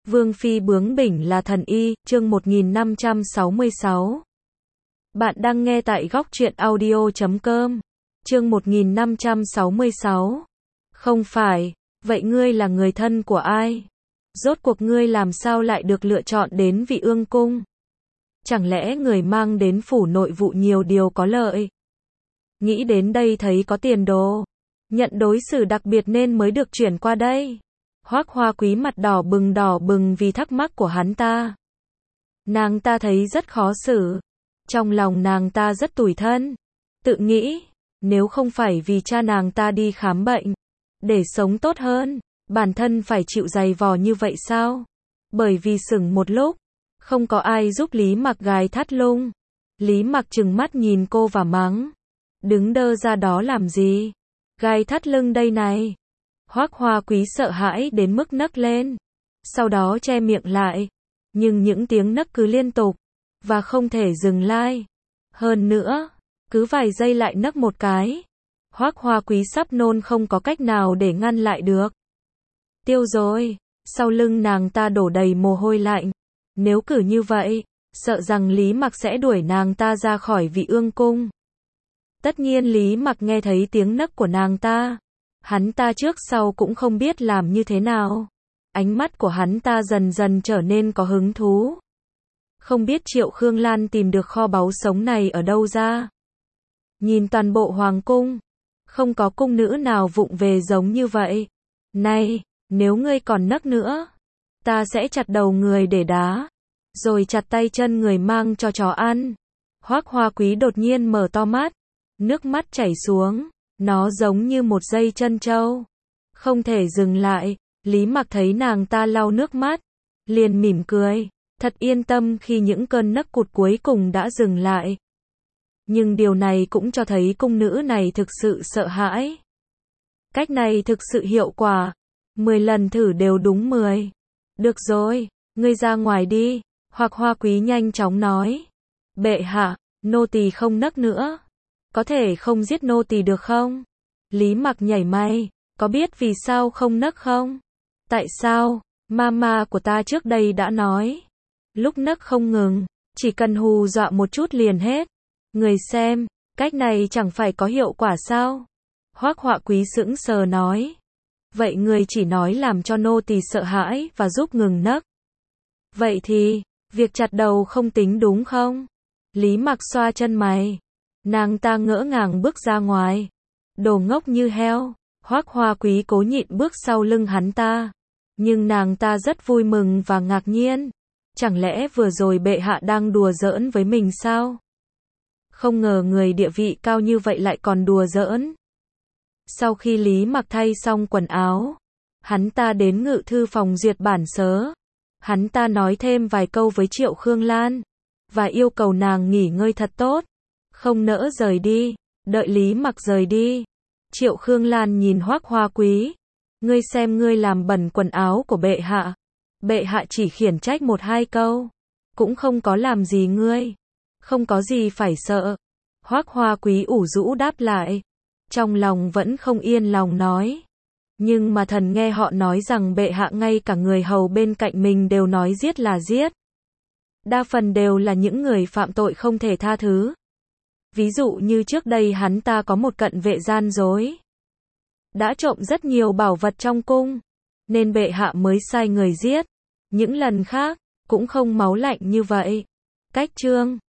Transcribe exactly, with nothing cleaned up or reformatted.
Vương phi bướng bỉnh là thần y, chương một nghìn năm trăm sáu mươi sáu. Bạn đang nghe tại góc truyện audio chấm com. Chương một nghìn năm trăm sáu mươi sáu. Không phải, vậy ngươi là người thân của ai? Rốt cuộc ngươi làm sao lại được lựa chọn đến Vị Ương cung? Chẳng lẽ người mang đến phủ nội vụ nhiều điều có lợi? Nghĩ đến đây thấy có tiền đồ, nhận đối xử đặc biệt nên mới được chuyển qua đây. Hoắc Hoa Quý mặt đỏ bừng đỏ bừng vì thắc mắc của hắn ta. Nàng ta thấy rất khó xử. Trong lòng nàng ta rất tủi thân. Tự nghĩ, nếu không phải vì cha nàng ta đi khám bệnh, để sống tốt hơn, bản thân phải chịu dày vò như vậy sao? Bởi vì sững một lúc, không có ai giúp Lý Mặc gài thắt lưng. Lý Mặc trừng mắt nhìn cô và mắng. Đứng đơ ra đó làm gì? Gai thắt lưng đây này. Hoắc Hoa Quý sợ hãi đến mức nấc lên, sau đó che miệng lại, nhưng những tiếng nấc cứ liên tục, và không thể dừng lại. Hơn nữa, cứ vài giây lại nấc một cái. Hoắc Hoa Quý sắp nôn không có cách nào để ngăn lại được. Tiêu rồi, sau lưng nàng ta đổ đầy mồ hôi lạnh. Nếu cứ như vậy, sợ rằng Lý Mặc sẽ đuổi nàng ta ra khỏi Vị Ương cung. Tất nhiên Lý Mặc nghe thấy tiếng nấc của nàng ta. Hắn ta trước sau cũng không biết làm như thế nào. Ánh mắt của hắn ta dần dần trở nên có hứng thú. Không biết Triệu Khương Lan tìm được kho báu sống này ở đâu ra. Nhìn toàn bộ hoàng cung, không có cung nữ nào vụng về giống như vậy. Này, nếu ngươi còn nấc nữa, ta sẽ chặt đầu người để đá, rồi chặt tay chân người mang cho chó ăn. Hoắc Hoa Quý đột nhiên mở to mắt, nước mắt chảy xuống. Nó giống như một dây chân trâu, không thể dừng lại. Lý Mặc thấy nàng ta lau nước mắt, liền mỉm cười, thật yên tâm khi những cơn nấc cụt cuối cùng đã dừng lại. Nhưng điều này cũng cho thấy cung nữ này thực sự sợ hãi. Cách này thực sự hiệu quả, mười lần thử đều đúng mười. Được rồi, ngươi ra ngoài đi, Hoắc Hoa Quý nhanh chóng nói. Bệ hạ, nô tỳ không nấc nữa. Có thể không giết nô tỳ được không? Lý Mặc nhảy may, có biết vì sao không nấc không? Tại sao? Mama của ta trước đây đã nói, lúc nấc không ngừng, chỉ cần hù dọa một chút liền hết. Người xem, cách này chẳng phải có hiệu quả sao? Hoắc Hoa Quý sững sờ nói. Vậy người chỉ nói làm cho nô tỳ sợ hãi và giúp ngừng nấc. Vậy thì, việc chặt đầu không tính đúng không? Lý Mặc xoa chân mày. Nàng ta ngỡ ngàng bước ra ngoài. Đồ ngốc như heo. Hoắc Hoa Quý cố nhịn bước sau lưng hắn ta. Nhưng nàng ta rất vui mừng và ngạc nhiên. Chẳng lẽ vừa rồi bệ hạ đang đùa giỡn với mình sao? Không ngờ người địa vị cao như vậy lại còn đùa giỡn. Sau khi Lý Mặc thay xong quần áo, hắn ta đến ngự thư phòng duyệt bản sớ. Hắn ta nói thêm vài câu với Triệu Khương Lan, và yêu cầu nàng nghỉ ngơi thật tốt, không nỡ rời đi. Đợi Lý Mặc rời đi, Triệu Khương Lan nhìn Hoắc Hoa Quý. Ngươi xem ngươi làm bẩn quần áo của bệ hạ. Bệ hạ chỉ khiển trách một hai câu, cũng không có làm gì ngươi. Không có gì phải sợ. Hoắc Hoa Quý ủ rũ đáp lại. Trong lòng vẫn không yên lòng nói. Nhưng mà thần nghe họ nói rằng bệ hạ ngay cả người hầu bên cạnh mình đều nói giết là giết. Đa phần đều là những người phạm tội không thể tha thứ. Ví dụ như trước đây hắn ta có một cận vệ gian dối, đã trộm rất nhiều bảo vật trong cung, nên bệ hạ mới sai người giết. Những lần khác, cũng không máu lạnh như vậy. Cách chương